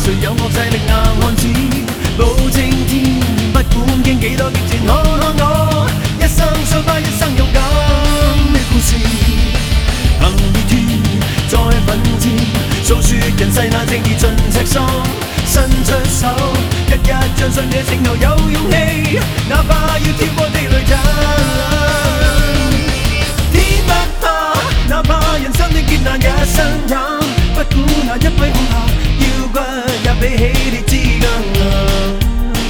誰有惡勢力硬漢子，保證天不管經幾多激戰，看我一生傷疤，一生勇敢的故事。行熱血再奮戰，訴說人世那正義盡赤心，伸出手，日日將信野拯救有勇氣，哪怕要跳過地雷陣。天不怕，哪怕人生的劫難也生忍，不管那一揮恐嚇，腰骨也比起鐵枝更硬。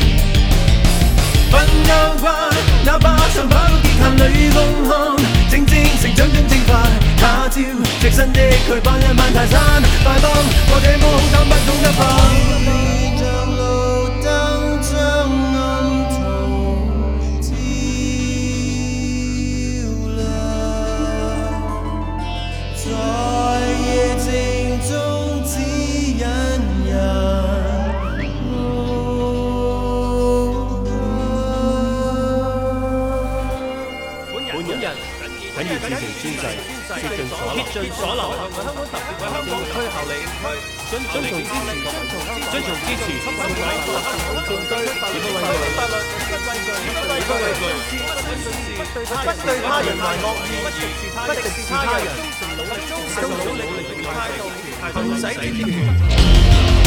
瞓覺慣，哪怕長跑到極限裏公看，正成長中蒸發，他朝隻身的佢攀一萬大山，快幫我這麼好膽不懂得怕。像路燈將暗途照亮，在夜靜中指引人。 緊要支持專制，竭盡所能，為香港特別為香港區效力，遵從支持，做對，以不畏懼，不對他人懷惡意，不敵視他人，忠誠努力，態度，行使堅決。